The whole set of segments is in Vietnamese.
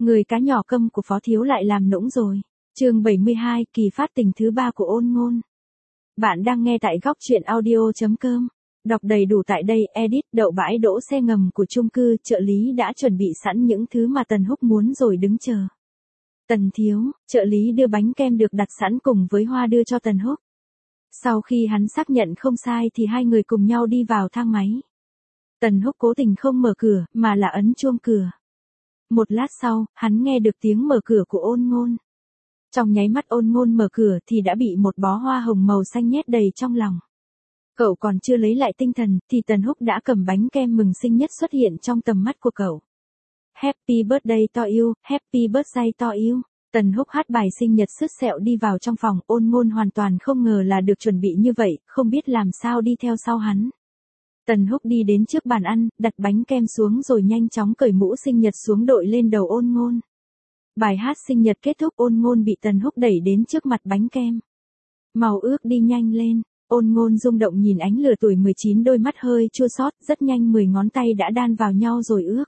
Người cá nhỏ câm của Phó Thiếu lại làm nũng rồi. Chương 72, kỳ phát tình thứ 3 của Ôn Ngôn. Bạn đang nghe tại góc truyện audio.com. Đọc đầy đủ tại đây. Edit. Đậu bãi đỗ xe ngầm của chung cư, trợ lý đã chuẩn bị sẵn những thứ mà Tần Húc muốn rồi đứng chờ. Tần Thiếu, trợ lý đưa bánh kem được đặt sẵn cùng với hoa đưa cho Tần Húc. Sau khi hắn xác nhận không sai thì hai người cùng nhau đi vào thang máy. Tần Húc cố tình không mở cửa, mà là ấn chuông cửa. Một lát sau, hắn nghe được tiếng mở cửa của Ôn Ngôn. Trong nháy mắt Ôn Ngôn mở cửa thì đã bị một bó hoa hồng màu xanh nhét đầy trong lòng. Cậu còn chưa lấy lại tinh thần thì Tần Húc đã cầm bánh kem mừng sinh nhất xuất hiện trong tầm mắt của cậu. Happy birthday to you, happy birthday to you. Tần Húc hát bài sinh nhật sứt sẹo đi vào trong phòng. Ôn Ngôn hoàn toàn không ngờ là được chuẩn bị như vậy, không biết làm sao đi theo sau hắn. Tần Húc đi đến trước bàn ăn, đặt bánh kem xuống rồi nhanh chóng cởi mũ sinh nhật xuống đội lên đầu Ôn Ngôn. Bài hát sinh nhật kết thúc, Ôn Ngôn bị Tần Húc đẩy đến trước mặt bánh kem. Màu ước đi nhanh lên. Ôn Ngôn rung động nhìn ánh lửa tuổi 19, đôi mắt hơi chua xót, rất nhanh 10 ngón tay đã đan vào nhau rồi ước.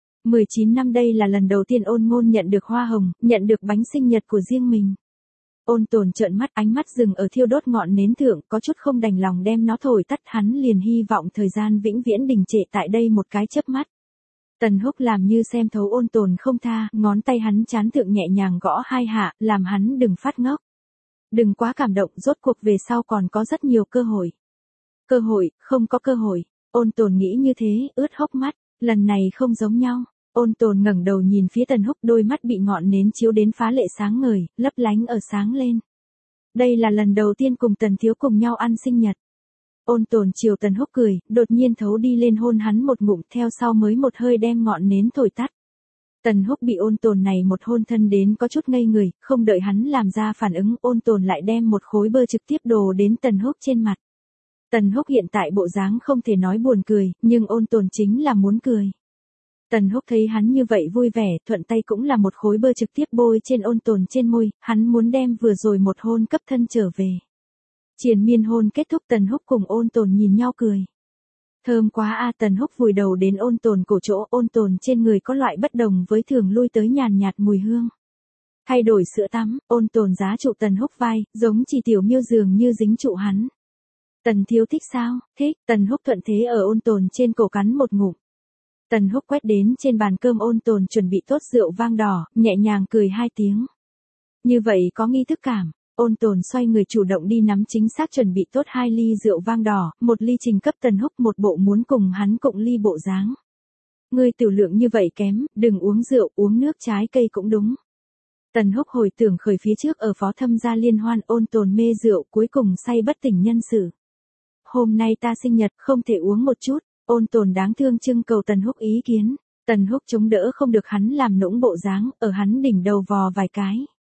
19 năm, đây là lần đầu tiên Ôn Ngôn nhận được hoa hồng, nhận được bánh sinh nhật của riêng mình. Ôn Tồn trợn mắt, ánh mắt dừng ở thiêu đốt ngọn nến thượng, có chút không đành lòng đem nó thổi tắt. Hắn liền hy vọng thời gian vĩnh viễn đình trệ tại đây một cái chớp mắt. Tần Húc làm như xem thấu Ôn Tồn không tha, ngón tay hắn trán thượng nhẹ nhàng gõ 2 hạ, làm hắn đừng phát ngốc. Đừng quá cảm động, rốt cuộc về sau còn có rất nhiều cơ hội. Cơ hội, không có cơ hội. Ôn Tồn nghĩ như thế, ướt hốc mắt, lần này không giống nhau. Ôn Tồn ngẩng đầu nhìn phía Tần Húc, đôi mắt bị ngọn nến chiếu đến phá lệ sáng ngời, lấp lánh ở sáng lên. Đây là lần đầu tiên cùng Tần Thiếu cùng nhau ăn sinh nhật. Ôn Tồn chiều Tần Húc cười, đột nhiên thấu đi lên hôn hắn một ngụm, theo sau mới một hơi đem ngọn nến thổi tắt. Tần Húc bị Ôn Tồn này một hôn thân đến có chút ngây người, không đợi hắn làm ra phản ứng, Ôn Tồn lại đem một khối bơ trực tiếp đổ đến Tần Húc trên mặt. Tần Húc hiện tại bộ dáng không thể nói buồn cười, nhưng Ôn Tồn chính là muốn cười. Tần Húc thấy hắn như vậy vui vẻ, thuận tay cũng là một khối bơ trực tiếp bôi trên Ôn Tồn trên môi, hắn muốn đem vừa rồi một hôn cấp thân trở về. Triền miên hôn kết thúc, Tần Húc cùng Ôn Tồn nhìn nhau cười. Thơm quá a. Tần Húc vùi đầu đến Ôn Tồn cổ chỗ, Ôn Tồn trên người có loại bất đồng với thường lui tới nhàn nhạt mùi hương. Thay đổi sữa tắm, Ôn Tồn giá trụ Tần Húc vai, giống chỉ tiểu miêu dường như dính trụ hắn. Tần Thiếu thích sao? Thích. Tần Húc thuận thế ở Ôn Tồn trên cổ cắn một ngụm. Tần Húc quét đến trên bàn cơm, Ôn Tồn chuẩn bị tốt rượu vang đỏ, nhẹ nhàng cười 2 tiếng. Như vậy có nghi thức cảm. Ôn Tồn xoay người chủ động đi nắm chính xác chuẩn bị tốt 2 ly rượu vang đỏ, 1 ly trình cấp Tần Húc, một bộ muốn cùng hắn cụng ly bộ dáng. Ngươi tiểu lượng như vậy kém, đừng uống rượu, uống nước trái cây cũng đúng. Tần Húc hồi tưởng khởi phía trước ở Phó Thâm gia liên hoan, Ôn Tồn mê rượu cuối cùng say bất tỉnh nhân sự. Hôm nay ta sinh nhật, không thể uống một chút. Ôn Tồn đáng thương trưng cầu Tần Húc ý kiến. Tần Húc chống đỡ không được hắn làm nũng bộ dáng, ở hắn đỉnh đầu vò vài cái.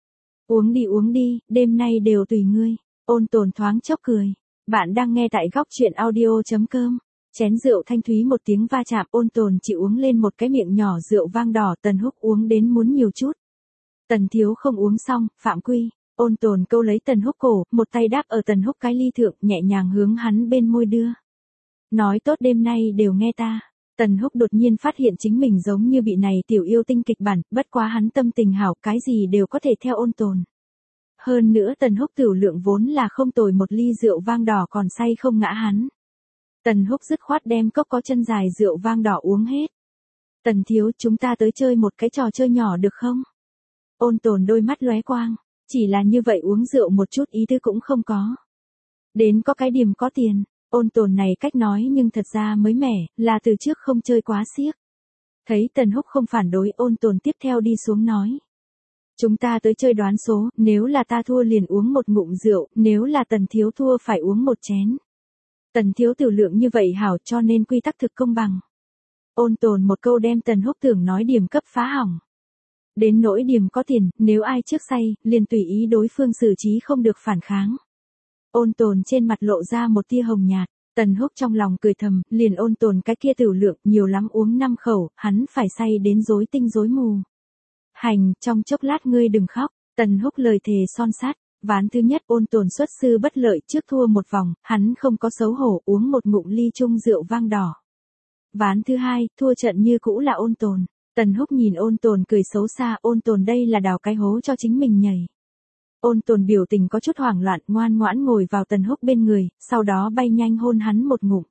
Uống đi, đêm nay đều tùy ngươi. Ôn Tồn thoáng chốc cười. Bạn đang nghe tại góc truyện audio.com. Chén rượu thanh thúy một tiếng va chạm, Ôn Tồn chỉ uống lên một cái miệng nhỏ rượu vang đỏ, Tần Húc uống đến muốn nhiều chút. Tần Thiếu không uống xong, phạm quy. Ôn Tồn câu lấy Tần Húc cổ, một tay đáp ở Tần Húc cái ly thượng, nhẹ nhàng hướng hắn bên môi đưa. Nói tốt đêm nay đều nghe ta. Tần Húc đột nhiên phát hiện chính mình giống như bị này tiểu yêu tinh kịch bản, bất quá hắn tâm tình hảo, cái gì đều có thể theo Ôn Tồn. Hơn nữa Tần Húc tiểu lượng vốn là không tồi, một ly rượu vang đỏ còn say không ngã hắn. Tần Húc dứt khoát đem cốc có chân dài rượu vang đỏ uống hết. Tần Thiếu, chúng ta tới chơi một cái trò chơi nhỏ được không? Ôn Tồn đôi mắt lóe quang, chỉ là như vậy uống rượu một chút ý tứ cũng không có. Đến có cái điểm có tiền. Ôn Tồn này cách nói nhưng thật ra mới mẻ, là từ trước không chơi quá xiếc. Thấy Tần Húc không phản đối, Ôn Tồn tiếp theo đi xuống nói. Chúng ta tới chơi đoán số, nếu là ta thua liền uống một ngụm rượu, nếu là Tần Thiếu thua phải uống một chén. Tần Thiếu tiểu lượng như vậy hảo, cho nên quy tắc thực công bằng. Ôn Tồn một câu đem Tần Húc tưởng nói điểm cấp phá hỏng. Đến nỗi điểm có tiền, nếu ai trước say, liền tùy ý đối phương xử trí, không được phản kháng. Ôn Tồn trên mặt lộ ra một tia hồng nhạt, Tần Húc trong lòng cười thầm, liền Ôn Tồn cái kia tiểu lượng, nhiều lắm uống 5 khẩu, hắn phải say đến rối tinh rối mù. Hành, trong chốc lát ngươi đừng khóc. Tần Húc lời thề son sắt. Ván thứ nhất Ôn Tồn xuất sư bất lợi, trước thua một vòng, hắn không có xấu hổ, uống một ngụm ly chung rượu vang đỏ. Ván thứ hai, thua trận như cũ là Ôn Tồn. Tần Húc nhìn Ôn Tồn cười xấu xa, Ôn Tồn đây là đào cái hố cho chính mình nhảy. Ôn Tồn biểu tình có chút hoảng loạn, ngoan ngoãn ngồi vào Tần Húc bên người, sau đó bay nhanh hôn hắn một ngụm.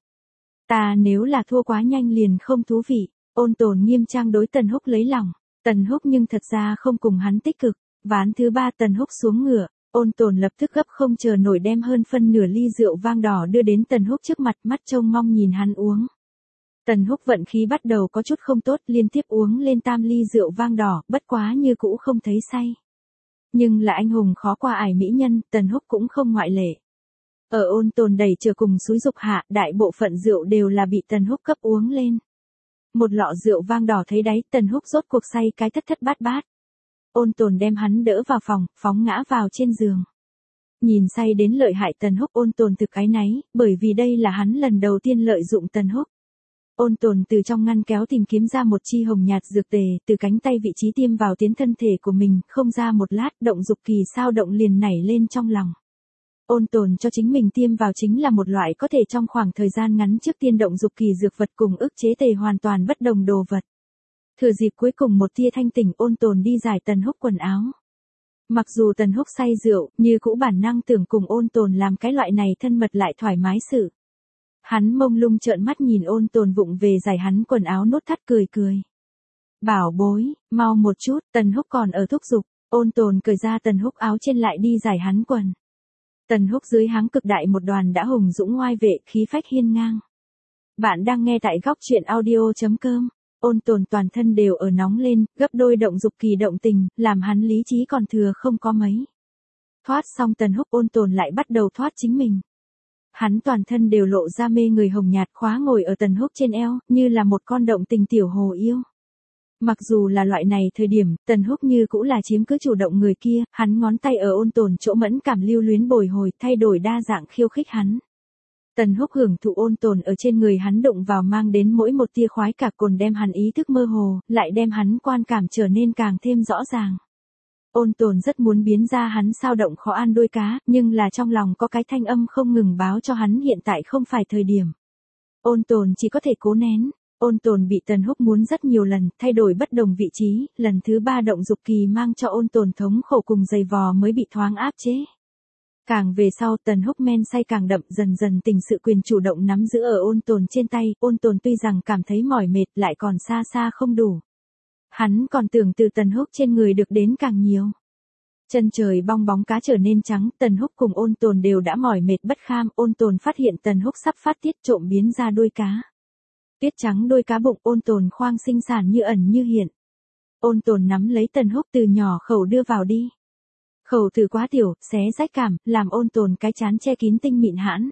Ta nếu là thua quá nhanh liền không thú vị. Ôn Tồn nghiêm trang đối Tần Húc lấy lòng. Tần Húc nhưng thật ra không cùng hắn tích cực. Ván thứ 3 Tần Húc xuống ngựa, Ôn Tồn lập tức gấp không chờ nổi đem hơn phân nửa ly rượu vang đỏ đưa đến Tần Húc trước mặt, mắt trông mong nhìn hắn uống. Tần Húc vận khí bắt đầu có chút không tốt, liên tiếp uống lên tam ly rượu vang đỏ, bất quá như cũ không thấy say. Nhưng là anh hùng khó qua ải mỹ nhân, Tần Húc cũng không ngoại lệ. Ở Ôn Tồn đẩy chờ cùng xúi dục hạ, đại bộ phận rượu đều là bị Tần Húc cấp uống lên. Một lọ rượu vang đỏ thấy đáy, Tần Húc rốt cuộc say cái thất thất bát bát. Ôn Tồn đem hắn đỡ vào phòng, phóng ngã vào trên giường. Nhìn say đến lợi hại Tần Húc, Ôn Tồn thực áy náy, bởi vì đây là hắn lần đầu tiên lợi dụng Tần Húc. Ôn Tồn từ trong ngăn kéo tìm kiếm ra một chi hồng nhạt dược tề, từ cánh tay vị trí tiêm vào tiến thân thể của mình, không ra một lát, động dục kỳ sao động liền nảy lên trong lòng. Ôn Tồn cho chính mình tiêm vào chính là một loại có thể trong khoảng thời gian ngắn trước tiên động dục kỳ dược vật cùng ức chế tề hoàn toàn bất đồng đồ vật. Thừa dịp cuối cùng một tia thanh tỉnh, Ôn Tồn đi giải Tần Húc quần áo. Mặc dù Tần Húc say rượu, như cũ bản năng tưởng cùng Ôn Tồn làm cái loại này thân mật lại thoải mái sự. Hắn mông lung trợn mắt nhìn Ôn Tồn vụng về giải hắn quần áo nốt thắt cười cười. Bảo bối, mau một chút, Tần Húc còn ở thúc giục, Ôn Tồn cởi ra Tần Húc áo trên lại đi giải hắn quần. Tần Húc dưới háng cực đại một đoàn đã hùng dũng ngoai vệ, khí phách hiên ngang. Bạn đang nghe tại góc truyện audio.com. Ôn Tồn toàn thân đều ở nóng lên, gấp đôi động dục kỳ động tình, làm hắn lý trí còn thừa không có mấy. Thoát xong Tần Húc, Ôn Tồn lại bắt đầu thoát chính mình. Hắn toàn thân đều lộ ra mê người hồng nhạt, khóa ngồi ở Tần Húc trên eo, như là một con động tình tiểu hồ yêu. Mặc dù là loại này thời điểm, Tần Húc như cũ là chiếm cứ chủ động người kia, hắn ngón tay ở Ôn Tồn chỗ mẫn cảm lưu luyến bồi hồi, thay đổi đa dạng khiêu khích hắn. Tần Húc hưởng thụ Ôn Tồn ở trên người hắn đụng vào mang đến mỗi một tia khoái cả cồn đem hắn ý thức mơ hồ, lại đem hắn quan cảm trở nên càng thêm rõ ràng. Ôn Tồn rất muốn biến ra hắn sao động khó ăn đuôi cá, nhưng là trong lòng có cái thanh âm không ngừng báo cho hắn hiện tại không phải thời điểm. Ôn Tồn chỉ có thể cố nén. Ôn Tồn bị Tần Húc muốn rất nhiều lần, thay đổi bất đồng vị trí, lần thứ 3 động dục kỳ mang cho Ôn Tồn thống khổ cùng dày vò mới bị thoáng áp chế. Càng về sau Tần Húc men say càng đậm, dần dần tình sự quyền chủ động nắm giữ ở Ôn Tồn trên tay, Ôn Tồn tuy rằng cảm thấy mỏi mệt lại còn xa xa không đủ. Hắn còn tưởng từ Tần Húc trên người được đến càng nhiều. Chân trời bong bóng cá trở nên trắng, Tần Húc cùng Ôn Tồn đều đã mỏi mệt bất kham, Ôn Tồn phát hiện Tần Húc sắp phát tiết trộm biến ra đuôi cá. Tuyết trắng đôi cá bụng, Ôn Tồn khoang sinh sản như ẩn như hiện. Ôn Tồn nắm lấy Tần Húc từ nhỏ khẩu đưa vào đi. Khẩu từ quá tiểu, xé rách cảm, làm Ôn Tồn cái chán che kín tinh mịn hãn.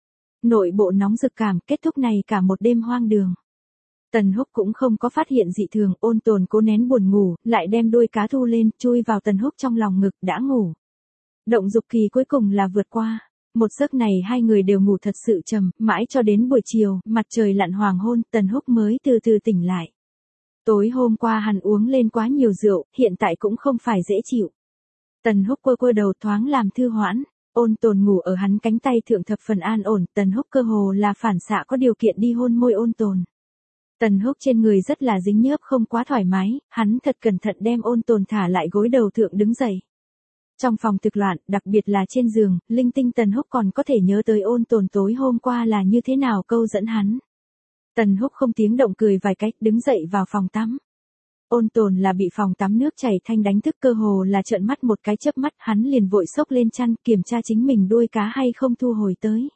Nội bộ nóng rực cảm, kết thúc này cả một đêm hoang đường. Tần Húc cũng không có phát hiện dị thường, Ôn Tồn cố nén buồn ngủ, lại đem đuôi cá thu lên, chui vào Tần Húc trong lòng ngực, đã ngủ. Động dục kỳ cuối cùng là vượt qua. Một giấc này hai người đều ngủ thật sự trầm, mãi cho đến buổi chiều, mặt trời lặn hoàng hôn, Tần Húc mới từ từ tỉnh lại. Tối hôm qua hắn uống lên quá nhiều rượu, hiện tại cũng không phải dễ chịu. Tần Húc quơ quơ đầu thoáng làm thư hoãn, Ôn Tồn ngủ ở hắn cánh tay thượng thập phần an ổn, Tần Húc cơ hồ là phản xạ có điều kiện đi hôn môi Ôn Tồn. Tần Húc trên người rất là dính nhớp không quá thoải mái, hắn thật cẩn thận đem Ôn Tồn thả lại gối đầu thượng đứng dậy. Trong phòng thực loạn, đặc biệt là trên giường, linh tinh Tần Húc còn có thể nhớ tới Ôn Tồn tối hôm qua là như thế nào câu dẫn hắn. Tần Húc không tiếng động cười vài cách, đứng dậy vào phòng tắm. Ôn Tồn là bị phòng tắm nước chảy thanh đánh thức, cơ hồ là trợn mắt một cái chớp mắt, hắn liền vội xốc lên chăn kiểm tra chính mình đuôi cá hay không thu hồi tới.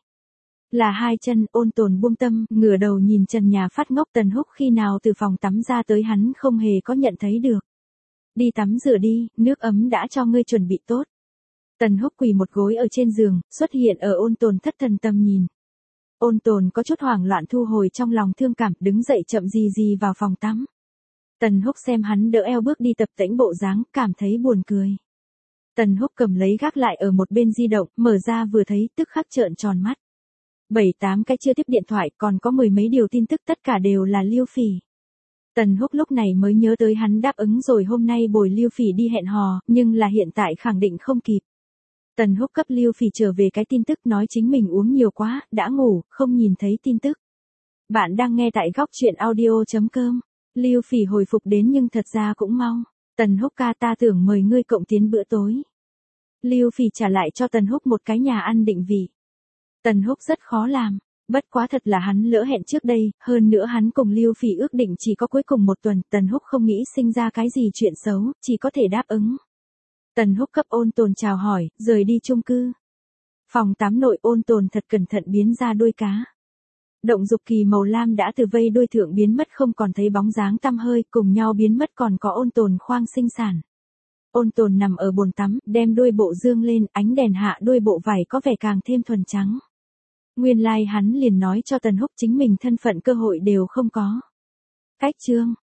Là hai chân, Ôn Tồn buông tâm, ngửa đầu nhìn trần nhà phát ngốc. Tần Húc khi nào từ phòng tắm ra tới hắn không hề có nhận thấy được. Đi tắm rửa đi, nước ấm đã cho ngươi chuẩn bị tốt. Tần Húc quỳ một gối ở trên giường, xuất hiện ở Ôn Tồn thất thần tầm nhìn. Ôn Tồn có chút hoảng loạn thu hồi trong lòng thương cảm, đứng dậy chậm gì vào phòng tắm. Tần Húc xem hắn đỡ eo bước đi tập tễnh bộ dáng, cảm thấy buồn cười. Tần Húc cầm lấy gác lại ở một bên di động, mở ra vừa thấy tức khắc trợn tròn mắt. 7-8 cái chưa tiếp điện thoại, còn có mười mấy điều tin tức, tất cả đều là Liêu Phỉ. Tần Húc lúc này mới nhớ tới hắn đáp ứng rồi hôm nay bồi Liêu Phỉ đi hẹn hò, nhưng là hiện tại khẳng định không kịp. Tần Húc cấp Liêu Phỉ trở về cái tin tức nói chính mình uống nhiều quá, đã ngủ, không nhìn thấy tin tức. Bạn đang nghe tại góc truyện audio.com. Lưu Phỉ hồi phục đến nhưng thật ra cũng mau. Tần Húc ca, ta tưởng mời ngươi cộng tiến bữa tối. Lưu Phỉ trả lại cho Tần Húc một cái nhà ăn định vị. Tần Húc rất khó làm, bất quá thật là hắn lỡ hẹn trước đây, hơn nữa hắn cùng Lưu Phỉ ước định chỉ có cuối cùng một tuần, Tần Húc không nghĩ sinh ra cái gì chuyện xấu, chỉ có thể đáp ứng. Tần Húc cấp Ôn Tồn chào hỏi, rời đi chung cư. Phòng tắm nội, Ôn Tồn thật cẩn thận biến ra đuôi cá. Động dục kỳ màu lam đã từ vây đuôi thượng biến mất, không còn thấy bóng dáng tăm hơi, cùng nhau biến mất còn có Ôn Tồn khoang sinh sản. Ôn Tồn nằm ở bồn tắm, đem đuôi bộ dương lên, ánh đèn hạ đuôi bộ vải có vẻ càng thêm thuần trắng. Nguyên lai hắn liền nói cho Tần Húc chính mình thân phận cơ hội đều không có. Cách chương